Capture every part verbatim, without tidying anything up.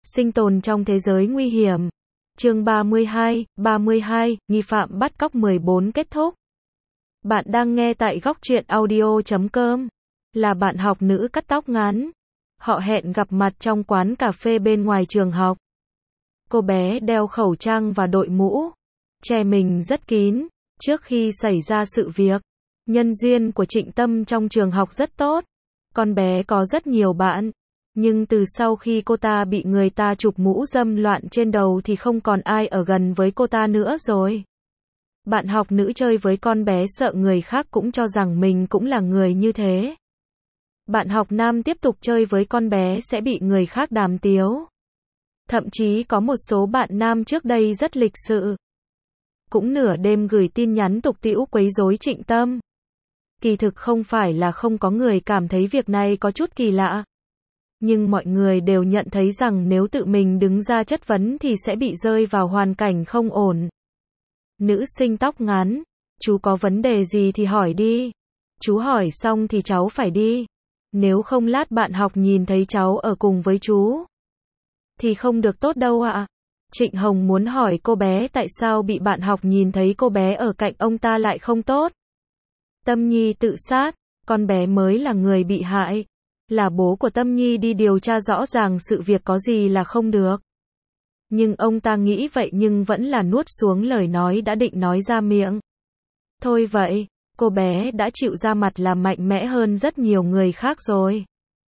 Sinh tồn trong thế giới nguy hiểm. Chương ba mươi hai, ba mươi hai, nghi phạm bắt cóc mười bốn kết thúc. Bạn đang nghe tại góc truyện audio chấm com. Là bạn học nữ cắt tóc ngắn. Họ hẹn gặp mặt trong quán cà phê bên ngoài trường học. Cô bé đeo khẩu trang và đội mũ, che mình rất kín. Trước khi xảy ra sự việc, nhân duyên của Trịnh Tâm trong trường học rất tốt. Con bé có rất nhiều bạn. Nhưng từ sau khi cô ta bị người ta chụp mũ dâm loạn trên đầu thì không còn ai ở gần với cô ta nữa rồi. Bạn học nữ chơi với con bé sợ người khác cũng cho rằng mình cũng là người như thế. Bạn học nam tiếp tục chơi với con bé sẽ bị người khác đàm tiếu. Thậm chí có một số bạn nam trước đây rất lịch sự, cũng nửa đêm gửi tin nhắn tục tĩu quấy rối Trịnh Tâm. Kỳ thực không phải là không có người cảm thấy việc này có chút kỳ lạ. Nhưng mọi người đều nhận thấy rằng nếu tự mình đứng ra chất vấn thì sẽ bị rơi vào hoàn cảnh không ổn. Nữ sinh tóc ngắn, chú có vấn đề gì thì hỏi đi. Chú hỏi xong thì cháu phải đi. Nếu không lát bạn học nhìn thấy cháu ở cùng với chú thì không được tốt đâu ạ. Trịnh Hồng muốn hỏi cô bé tại sao bị bạn học nhìn thấy cô bé ở cạnh ông ta lại không tốt. Tâm Nhi tự sát, con bé mới là người bị hại. Là bố của Tâm Nhi đi điều tra rõ ràng sự việc có gì là không được. Nhưng ông ta nghĩ vậy nhưng vẫn là nuốt xuống lời nói đã định nói ra miệng. Thôi vậy, cô bé đã chịu ra mặt là mạnh mẽ hơn rất nhiều người khác rồi.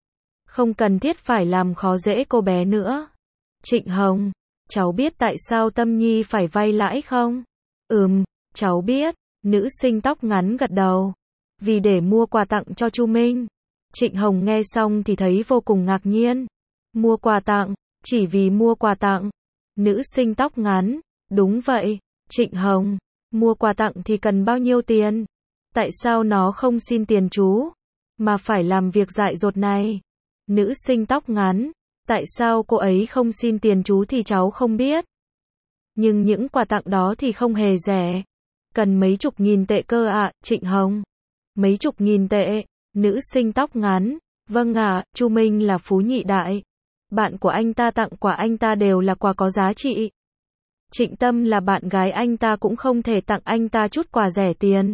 Không cần thiết phải làm khó dễ cô bé nữa. Trịnh Hồng, cháu biết tại sao Tâm Nhi phải vay lãi không? Ừm, cháu biết. Nữ sinh tóc ngắn gật đầu. Vì để mua quà tặng cho Chu Minh. Trịnh Hồng nghe xong thì thấy vô cùng ngạc nhiên. Mua quà tặng, chỉ vì mua quà tặng. Nữ sinh tóc ngắn, đúng vậy. Trịnh Hồng, mua quà tặng thì cần bao nhiêu tiền? Tại sao nó không xin tiền chú, mà phải làm việc dại dột này? Nữ sinh tóc ngắn, tại sao cô ấy không xin tiền chú thì cháu không biết. Nhưng những quà tặng đó thì không hề rẻ. Cần mấy chục nghìn tệ cơ ạ, à, Trịnh Hồng. Mấy chục nghìn tệ. Nữ sinh tóc ngắn, vâng ạ, à, Chu Minh là phú nhị đại. Bạn của anh ta tặng quà anh ta đều là quà có giá trị. Trịnh Tâm là bạn gái anh ta cũng không thể tặng anh ta chút quà rẻ tiền.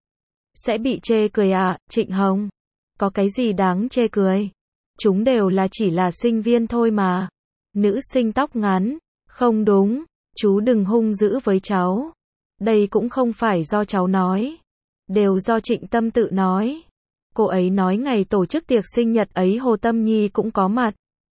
Sẽ bị chê cười ạ, à, Trịnh Hồng. Có cái gì đáng chê cười? Chúng đều là chỉ là sinh viên thôi mà. Nữ sinh tóc ngắn, không đúng, chú đừng hung dữ với cháu. Đây cũng không phải do cháu nói. Đều do Trịnh Tâm tự nói. Cô ấy nói ngày tổ chức tiệc sinh nhật ấy Hồ Tâm Nhi cũng có mặt.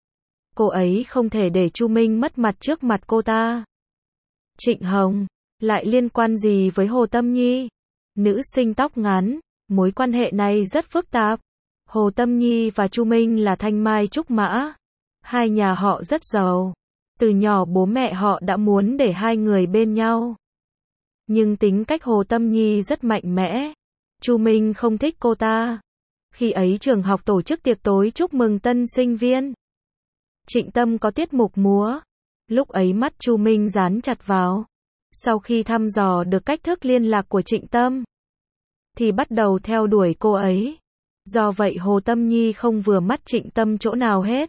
Cô ấy không thể để Chu Minh mất mặt trước mặt cô ta. Trịnh Hồng, lại liên quan gì với Hồ Tâm Nhi? Nữ sinh tóc ngắn, mối quan hệ này rất phức tạp. Hồ Tâm Nhi và Chu Minh là thanh mai trúc mã. Hai nhà họ rất giàu. Từ nhỏ bố mẹ họ đã muốn để hai người bên nhau. Nhưng tính cách Hồ Tâm Nhi rất mạnh mẽ. Chu Minh không thích cô ta. Khi ấy trường học tổ chức tiệc tối chúc mừng tân sinh viên. Trịnh Tâm có tiết mục múa. Lúc ấy mắt Chu Minh dán chặt vào. Sau khi thăm dò được cách thức liên lạc của Trịnh Tâm, thì bắt đầu theo đuổi cô ấy. Do vậy Hồ Tâm Nhi không vừa mắt Trịnh Tâm chỗ nào hết.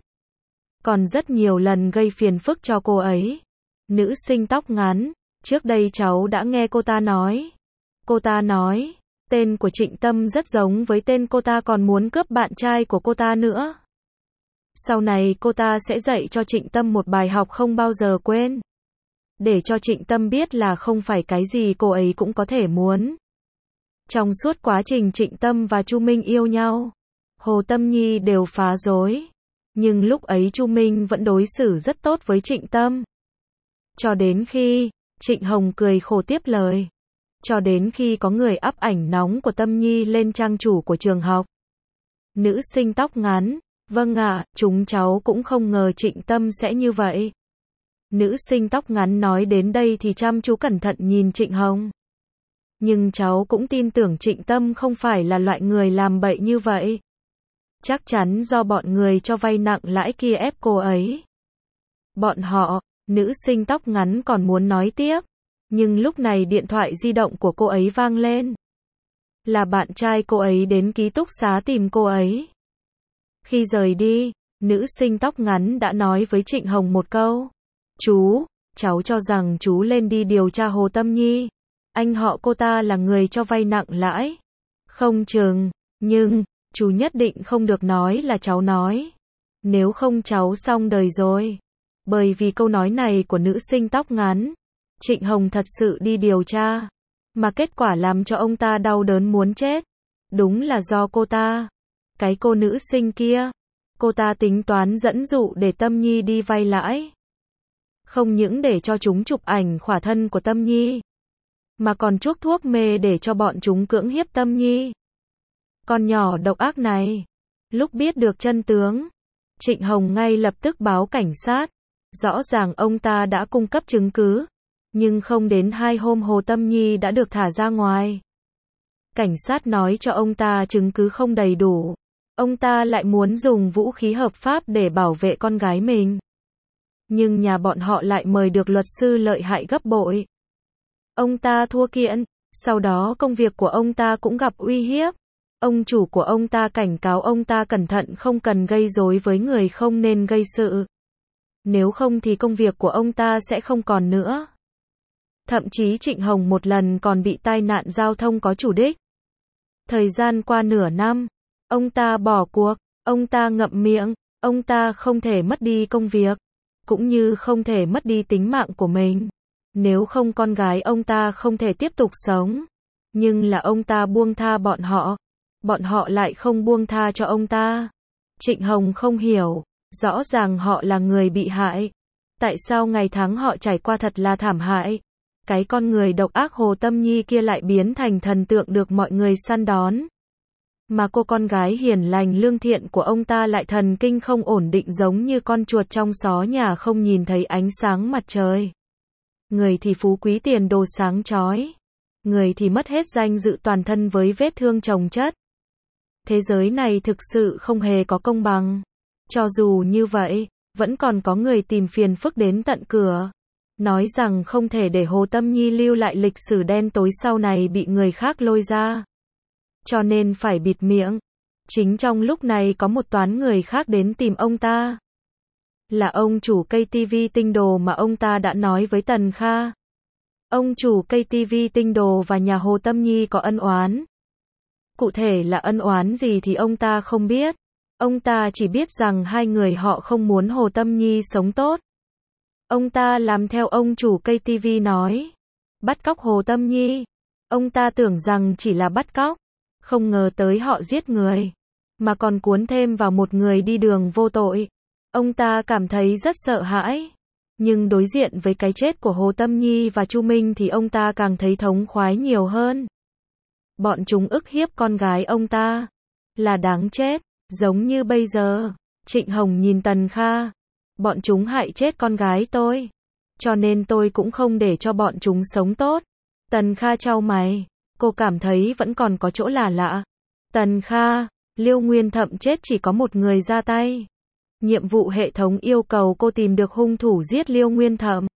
Còn rất nhiều lần gây phiền phức cho cô ấy. Nữ sinh tóc ngắn, trước đây cháu đã nghe cô ta nói. Cô ta nói, tên của Trịnh Tâm rất giống với tên cô ta còn muốn cướp bạn trai của cô ta nữa. Sau này cô ta sẽ dạy cho Trịnh Tâm một bài học không bao giờ quên. Để cho Trịnh Tâm biết là không phải cái gì cô ấy cũng có thể muốn. Trong suốt quá trình Trịnh Tâm và Chu Minh yêu nhau, Hồ Tâm Nhi đều phá rối. Nhưng lúc ấy Chu Minh vẫn đối xử rất tốt với Trịnh Tâm. Cho đến khi, Trịnh Hồng cười khổ tiếp lời. Cho đến khi có người up ảnh nóng của Tâm Nhi lên trang chủ của trường học. Nữ sinh tóc ngắn, vâng ạ, à, chúng cháu cũng không ngờ Trịnh Tâm sẽ như vậy. Nữ sinh tóc ngắn nói đến đây thì chăm chú cẩn thận nhìn Trịnh Hồng. Nhưng cháu cũng tin tưởng Trịnh Tâm không phải là loại người làm bậy như vậy. Chắc chắn do bọn người cho vay nặng lãi kia ép cô ấy. Bọn họ, nữ sinh tóc ngắn còn muốn nói tiếp. Nhưng lúc này điện thoại di động của cô ấy vang lên. Là bạn trai cô ấy đến ký túc xá tìm cô ấy. Khi rời đi, Nữ sinh tóc ngắn đã nói với Trịnh Hồng một câu. Chú, cháu cho rằng chú lên đi điều tra Hồ Tâm Nhi. Anh họ cô ta là người cho vay nặng lãi. Không chừng, nhưng, chú nhất định không được nói là cháu nói. Nếu không cháu xong đời rồi. Bởi vì câu nói này của nữ sinh tóc ngắn, Trịnh Hồng thật sự đi điều tra. Mà kết quả làm cho ông ta đau đớn muốn chết. Đúng là do cô ta. Cái cô nữ sinh kia. Cô ta tính toán dẫn dụ để Tâm Nhi đi vay lãi. Không những để cho chúng chụp ảnh khỏa thân của Tâm Nhi, mà còn chuốc thuốc mê để cho bọn chúng cưỡng hiếp Tâm Nhi. Con nhỏ độc ác này. Lúc biết được chân tướng, Trịnh Hồng ngay lập tức báo cảnh sát. Rõ ràng ông ta đã cung cấp chứng cứ. Nhưng không đến hai hôm Hồ Tâm Nhi đã được thả ra ngoài. Cảnh sát nói cho ông ta chứng cứ không đầy đủ. Ông ta lại muốn dùng vũ khí hợp pháp để bảo vệ con gái mình. Nhưng nhà bọn họ lại mời được luật sư lợi hại gấp bội. Ông ta thua kiện, sau đó công việc của ông ta cũng gặp uy hiếp. Ông chủ của ông ta cảnh cáo ông ta cẩn thận không cần gây rối với người không nên gây sự. Nếu không thì công việc của ông ta sẽ không còn nữa. Thậm chí Trịnh Hồng một lần còn bị tai nạn giao thông có chủ đích. Thời gian qua nửa năm, ông ta bỏ cuộc, ông ta ngậm miệng, ông ta không thể mất đi công việc, cũng như không thể mất đi tính mạng của mình. Nếu không con gái ông ta không thể tiếp tục sống. Nhưng là ông ta buông tha bọn họ. Bọn họ lại không buông tha cho ông ta. Trịnh Hồng không hiểu. Rõ ràng họ là người bị hại. Tại sao ngày tháng họ trải qua thật là thảm hại. Cái con người độc ác Hồ Tâm Nhi kia lại biến thành thần tượng được mọi người săn đón. Mà cô con gái hiền lành lương thiện của ông ta lại thần kinh không ổn định giống như con chuột trong xó nhà không nhìn thấy ánh sáng mặt trời. Người thì phú quý tiền đồ sáng chói. Người thì mất hết danh dự toàn thân với vết thương chồng chất. Thế giới này thực sự không hề có công bằng. Cho dù như vậy, vẫn còn có người tìm phiền phức đến tận cửa. Nói rằng không thể để Hồ Tâm Nhi lưu lại lịch sử đen tối sau này bị người khác lôi ra. Cho nên phải bịt miệng. Chính trong lúc này có một toán người khác đến tìm ông ta. Là ông chủ cây ti vi Tinh Đồ mà ông ta đã nói với Tần Kha. Ông chủ cây ti vi Tinh Đồ và nhà Hồ Tâm Nhi có ân oán. Cụ thể là ân oán gì thì ông ta không biết. Ông ta chỉ biết rằng hai người họ không muốn Hồ Tâm Nhi sống tốt. Ông ta làm theo ông chủ cây ti vi nói. Bắt cóc Hồ Tâm Nhi. Ông ta tưởng rằng chỉ là bắt cóc. Không ngờ tới họ giết người. Mà còn cuốn thêm vào một người đi đường vô tội. Ông ta cảm thấy rất sợ hãi. Nhưng đối diện với cái chết của Hồ Tâm Nhi và Chu Minh thì ông ta càng thấy thống khoái nhiều hơn. Bọn chúng ức hiếp con gái ông ta. Là đáng chết. Giống như bây giờ. Trịnh Hồng nhìn Tần Kha. Bọn chúng hại chết con gái tôi. Cho nên tôi cũng không để cho bọn chúng sống tốt. Tần Kha chau mày. Cô cảm thấy vẫn còn có chỗ là lạ. Tần Kha, Liêu Nguyên Thậm chết chỉ có một người ra tay. Nhiệm vụ hệ thống yêu cầu cô tìm được hung thủ giết Liêu Nguyên Thậm.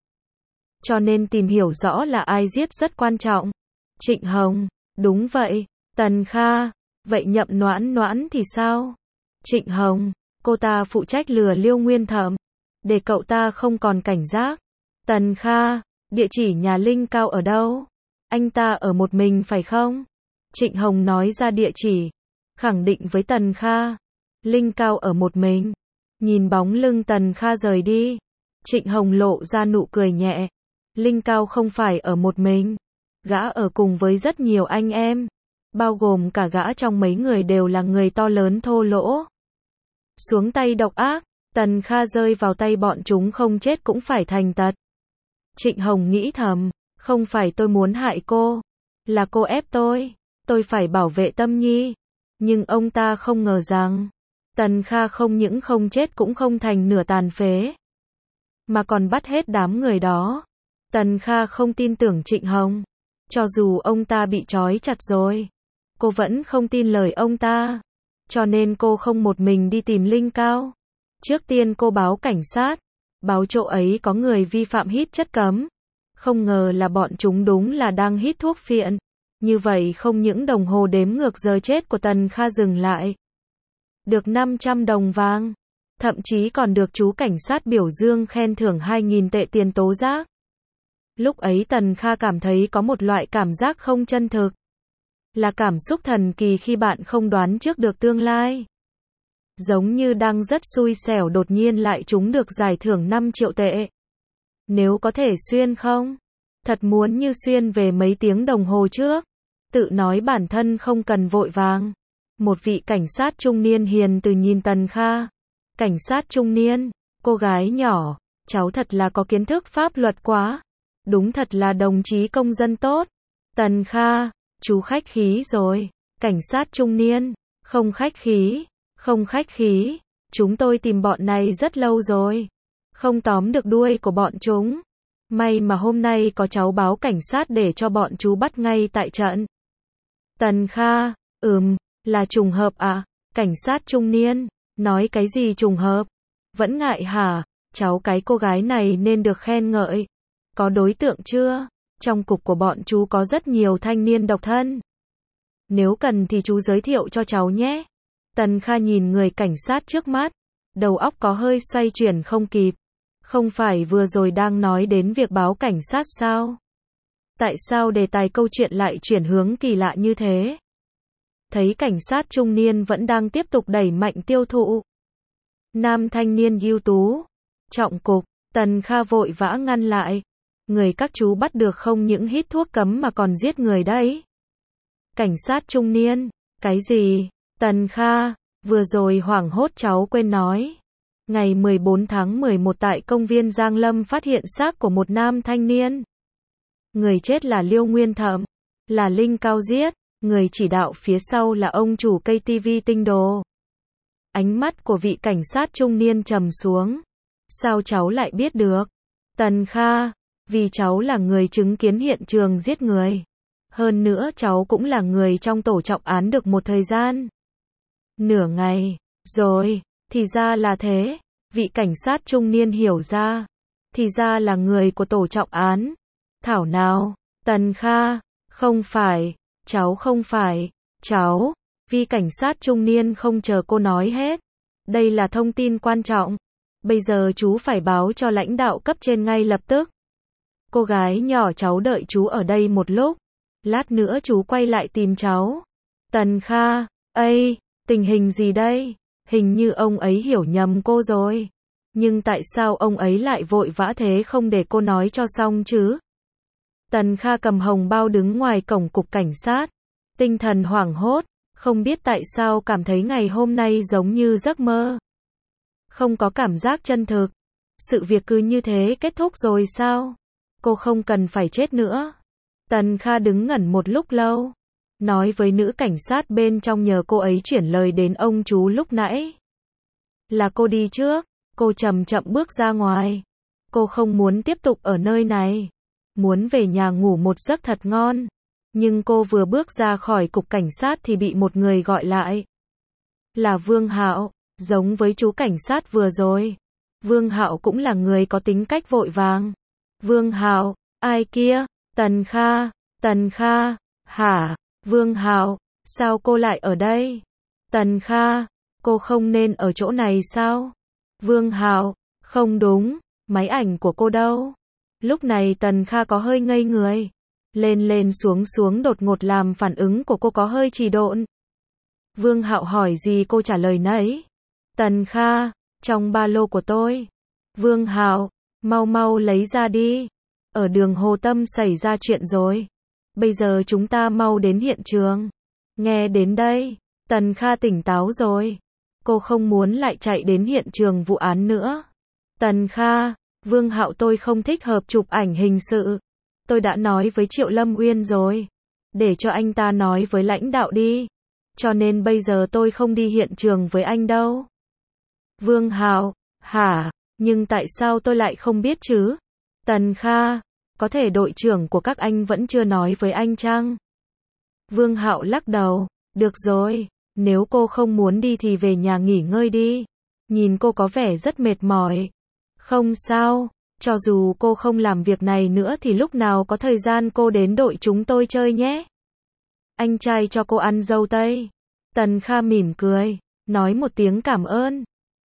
Cho nên tìm hiểu rõ là ai giết rất quan trọng. Trịnh Hồng, đúng vậy. Tần Kha, vậy Nhậm Noãn Noãn thì sao? Trịnh Hồng, cô ta phụ trách lừa Liêu Nguyên Thậm. Để cậu ta không còn cảnh giác. Tần Kha, địa chỉ nhà Linh Cao ở đâu? Anh ta ở một mình phải không? Trịnh Hồng nói ra địa chỉ. Khẳng định với Tần Kha. Linh Cao ở một mình. Nhìn bóng lưng Tần Kha rời đi. Trịnh Hồng lộ ra nụ cười nhẹ. Linh Cao không phải ở một mình. Gã ở cùng với rất nhiều anh em. Bao gồm cả gã trong mấy người đều là người to lớn thô lỗ. Xuống tay độc ác. Tần Kha rơi vào tay bọn chúng không chết cũng phải thành tật. Trịnh Hồng nghĩ thầm. Không phải tôi muốn hại cô. Là cô ép tôi. Tôi phải bảo vệ Tâm Nhi. Nhưng ông ta không ngờ rằng. Tần Kha không những không chết cũng không thành nửa tàn phế. Mà còn bắt hết đám người đó. Tần Kha không tin tưởng Trịnh Hồng. Cho dù ông ta bị trói chặt rồi. Cô vẫn không tin lời ông ta. Cho nên cô không một mình đi tìm Linh Cao. Trước tiên cô báo cảnh sát. Báo chỗ ấy có người vi phạm hít chất cấm. Không ngờ là bọn chúng đúng là đang hít thuốc phiện. Như vậy không những đồng hồ đếm ngược giờ chết của Tần Kha dừng lại. Được năm trăm đồng vàng. Thậm chí còn được chú cảnh sát biểu dương khen thưởng hai nghìn tệ tiền tố giác. Lúc ấy Tần Kha cảm thấy có một loại cảm giác không chân thực. Là cảm xúc thần kỳ khi bạn không đoán trước được tương lai. Giống như đang rất xui xẻo đột nhiên lại trúng được giải thưởng năm triệu tệ. Nếu có thể xuyên không? Thật muốn như xuyên về mấy tiếng đồng hồ trước. Tự nói bản thân không cần vội vàng. Một vị cảnh sát trung niên hiền từ nhìn Tần Kha. Cảnh sát trung niên, cô gái nhỏ, cháu thật là có kiến thức pháp luật quá. Đúng thật là đồng chí công dân tốt. Tần Kha, chú khách khí rồi. Cảnh sát trung niên, không khách khí, không khách khí. Chúng tôi tìm bọn này rất lâu rồi. Không tóm được đuôi của bọn chúng. May mà hôm nay có cháu báo cảnh sát để cho bọn chú bắt ngay tại trận. Tần Kha, ừm, là trùng hợp à? Cảnh sát trung niên, nói cái gì trùng hợp? Vẫn ngại hả? Cháu cái cô gái này nên được khen ngợi. Có đối tượng chưa? Trong cục của bọn chú có rất nhiều thanh niên độc thân. Nếu cần thì chú giới thiệu cho cháu nhé. Tần Kha nhìn người cảnh sát trước mắt. Đầu óc có hơi xoay chuyển không kịp. Không phải vừa rồi đang nói đến việc báo cảnh sát sao? Tại sao đề tài câu chuyện lại chuyển hướng kỳ lạ như thế? Thấy cảnh sát trung niên vẫn đang tiếp tục đẩy mạnh tiêu thụ. Nam thanh niên ưu tú. Trọng cục, Tần Kha vội vã ngăn lại. Người các chú bắt được không những hít thuốc cấm mà còn giết người đấy. Cảnh sát trung niên, cái gì? Tần Kha, vừa rồi hoảng hốt cháu quên nói. Ngày mười bốn tháng mười một tại công viên Giang Lâm phát hiện xác của một nam thanh niên. Người chết là Liêu Nguyên Thậm, là Linh Cao giết, người chỉ đạo phía sau là ông chủ cây tivi Tinh Đồ. Ánh mắt của vị cảnh sát trung niên trầm xuống. Sao cháu lại biết được? Tần Kha, vì cháu là người chứng kiến hiện trường giết người. Hơn nữa cháu cũng là người trong tổ trọng án được một thời gian. Nửa ngày, rồi, thì ra là thế. Vị cảnh sát trung niên hiểu ra. Thì ra là người của tổ trọng án. Thảo nào, Tần Kha, không phải, cháu không phải, cháu, vị cảnh sát trung niên không chờ cô nói hết. Đây là thông tin quan trọng. Bây giờ chú phải báo cho lãnh đạo cấp trên ngay lập tức. Cô gái nhỏ cháu đợi chú ở đây một lúc. Lát nữa chú quay lại tìm cháu. Tần Kha, ây, tình hình gì đây? Hình như ông ấy hiểu nhầm cô rồi. Nhưng tại sao ông ấy lại vội vã thế không để cô nói cho xong chứ? Tần Kha cầm hồng bao đứng ngoài cổng cục cảnh sát. Tinh thần hoảng hốt, không biết tại sao cảm thấy ngày hôm nay giống như giấc mơ. Không có cảm giác chân thực. Sự việc cứ như thế kết thúc rồi sao? Cô không cần phải chết nữa. Tần Kha đứng ngẩn một lúc lâu. Nói với nữ cảnh sát bên trong nhờ cô ấy chuyển lời đến ông chú lúc nãy. Là cô đi trước. Cô chậm chậm bước ra ngoài. Cô không muốn tiếp tục ở nơi này. Muốn về nhà ngủ một giấc thật ngon. Nhưng cô vừa bước ra khỏi cục cảnh sát thì bị một người gọi lại. Là Vương Hạo, giống với chú cảnh sát vừa rồi. Vương Hạo cũng là người có tính cách vội vàng. Vương Hạo, ai kia? Tần Kha, Tần Kha, hả? Vương Hạo, sao cô lại ở đây? Tần Kha, cô không nên ở chỗ này sao? Vương Hạo, không đúng, máy ảnh của cô đâu? Lúc này Tần Kha có hơi ngây người. Lên lên xuống xuống đột ngột làm phản ứng của cô có hơi trì độn. Vương Hạo hỏi gì cô trả lời nấy. Tần Kha, trong ba lô của tôi. Vương Hạo, mau mau lấy ra đi. Ở đường Hồ Tâm xảy ra chuyện rồi. Bây giờ chúng ta mau đến hiện trường. Nghe đến đây, Tần Kha tỉnh táo rồi. Cô không muốn lại chạy đến hiện trường vụ án nữa. Tần Kha, Vương Hạo tôi không thích hợp chụp ảnh hình sự. Tôi đã nói với Triệu Lâm Uyên rồi. Để cho anh ta nói với lãnh đạo đi. Cho nên bây giờ tôi không đi hiện trường với anh đâu. Vương Hạo, hả? Nhưng tại sao tôi lại không biết chứ? Tần Kha, có thể đội trưởng của các anh vẫn chưa nói với anh chăng? Vương Hạo lắc đầu, được rồi, nếu cô không muốn đi thì về nhà nghỉ ngơi đi. Nhìn cô có vẻ rất mệt mỏi. Không sao, cho dù cô không làm việc này nữa thì lúc nào có thời gian cô đến đội chúng tôi chơi nhé. Anh trai cho cô ăn dâu tây. Tần Kha mỉm cười, nói một tiếng cảm ơn.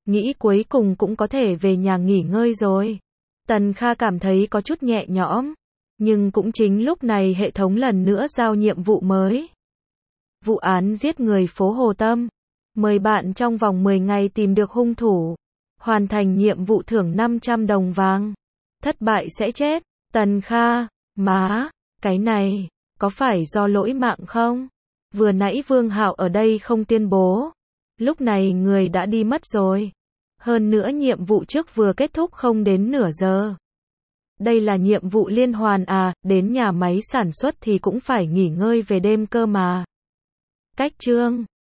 Nghĩ cuối cùng cũng có thể về nhà nghỉ ngơi rồi. Tần Kha cảm thấy có chút nhẹ nhõm. Nhưng cũng chính lúc này hệ thống lần nữa giao nhiệm vụ mới. Vụ án giết người phố Hồ Tâm. Mời bạn trong vòng mười ngày tìm được hung thủ. Hoàn thành nhiệm vụ thưởng năm trăm đồng vàng. Thất bại sẽ chết. Tần Kha, má, cái này, có phải do lỗi mạng không? Vừa nãy Vương Hạo ở đây không tuyên bố. Lúc này người đã đi mất rồi. Hơn nữa nhiệm vụ trước vừa kết thúc không đến nửa giờ. Đây là nhiệm vụ liên hoàn à, đến nhà máy sản xuất thì cũng phải nghỉ ngơi về đêm cơ mà. Cách chương